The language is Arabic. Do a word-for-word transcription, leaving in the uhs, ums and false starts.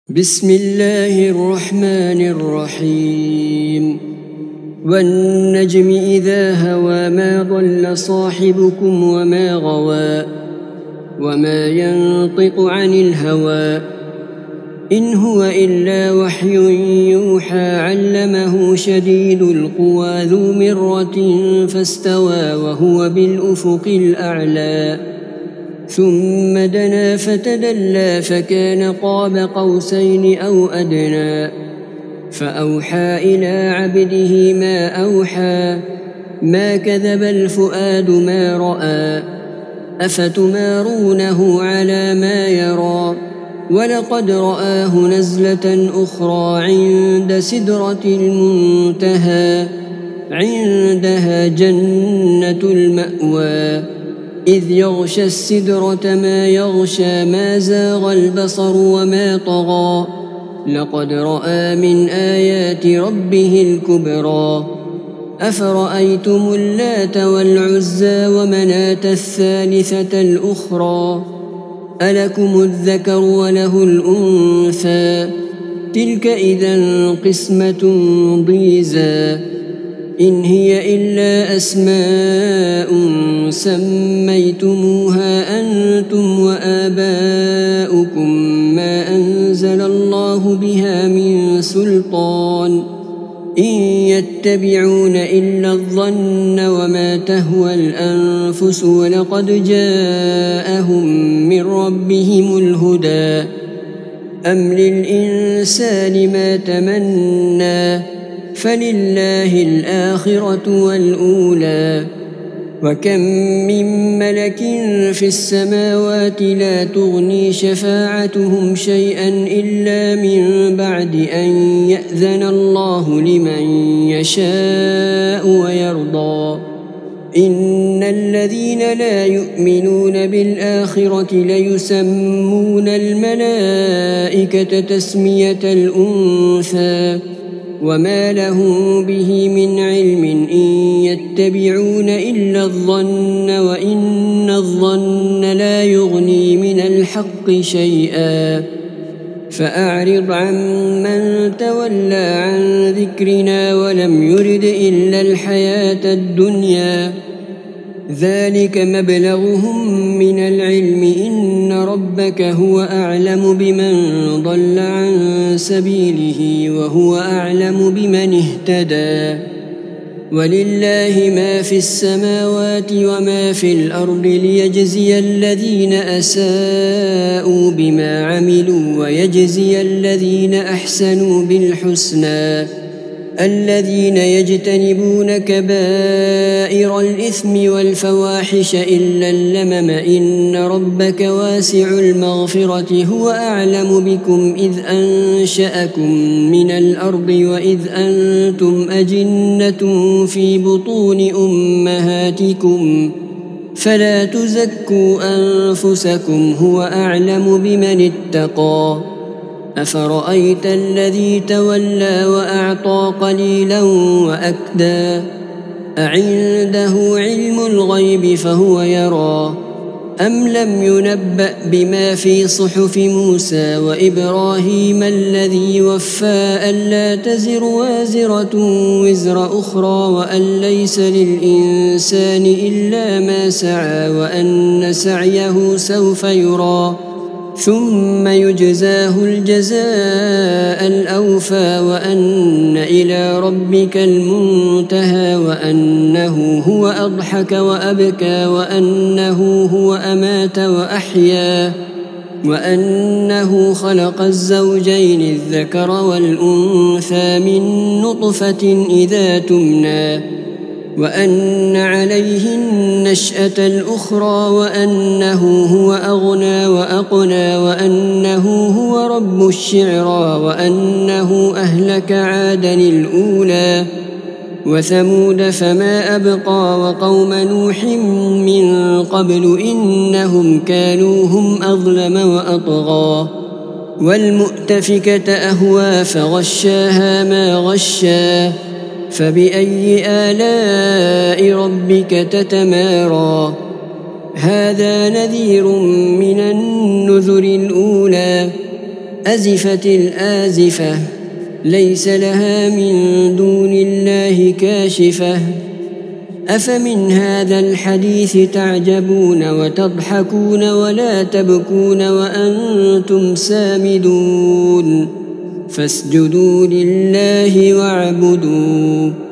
بسم الله الرحمن الرحيم والنجم إذا هوى ما ضل صاحبكم وما غوى وما ينطق عن الهوى إن هو إلا وحي يوحى علمه شديد القوى ذو مرة فاستوى وهو بالأفق الأعلى ثم دنا فتدلى فكان قاب قوسين أو أدنى فأوحى إلى عبده ما أوحى ما كذب الفؤاد ما رأى أفتمارونه على ما يرى ولقد رآه نزلة أخرى عند سدرة المنتهى عندها جنة المأوى إذ يغشى السدرة ما يغشى ما زاغ البصر وما طغى لقد رأى من آيات ربه الكبرى أفرأيتم اللات والعزى ومناة الثالثة الأخرى ألكم الذكر وله الأنثى تلك إذا قسمة ضيزى إن هي إلا أسماء سميتموها أنتم وآباؤكم ما أنزل الله بها من سلطان إن يتبعون إلا الظن وما تهوى الأنفس ولقد جاءهم من ربهم الهدى أم للإنسان ما تمنى فلله الآخرة والأولى وكم من ملك في السماوات لا تغني شفاعتهم شيئا إلا من بعد أن يأذن الله لمن يشاء ويرضى إن الذين لا يؤمنون بالآخرة ليسمون الملائكة تسمية الأنثى وما لهم به من علم إن يتبعون إلا الظن وإن الظن لا يغني من الحق شيئا فأعرض عن من تولى عن ذكرنا ولم يرد إلا الحياة الدنيا ذلك مبلغهم من العلم إن ربك هو أعلم بمن ضل عن سبيله وهو أعلم بمن اهتدى ولله ما في السماوات وما في الأرض ليجزي الذين أساءوا بما عملوا ويجزي الذين أحسنوا بالحسنى الذين يجتنبون كبائر الإثم والفواحش إلا اللمم إن ربك واسع المغفرة هو أعلم بكم إذ أنشأكم من الأرض وإذ أنتم أجنة في بطون أمهاتكم فلا تزكوا أنفسكم هو أعلم بمن اتقى أفرأيت الذي تولى وأعطى قليلا وأكدى أعنده علم الغيب فهو يرى أم لم ينبأ بما في صحف موسى وإبراهيم الذي وفى ألا تزر وازرة وزر أخرى وأن ليس للإنسان إلا ما سعى وأن سعيه سوف يرى ثم يجزاه الجزاء الأوفى وأن إلى ربك المنتهى وأنه هو أضحك وأبكى وأنه هو أمات وأحيا وأنه خلق الزوجين الذكر والأنثى من نطفة إذا تمنى وأن عليه النشأة الأخرى وأنه هو أغنى وأقنى وأنه هو رب الشعرى وأنه أهلك عادا الأولى وثمود فما أبقى وقوم نوح من قبل إنهم كانوا هم أظلم وأطغى والمؤتفكة أهوى فغشاها ما غشا فبأي آلاء ربك تتمارى هذا نذير من النذر الأولى أزفت الآزفة ليس لها من دون الله كاشفة أفمن هذا الحديث تعجبون وتضحكون ولا تبكون وأنتم سامدون فاسجدوا لله واعبدوا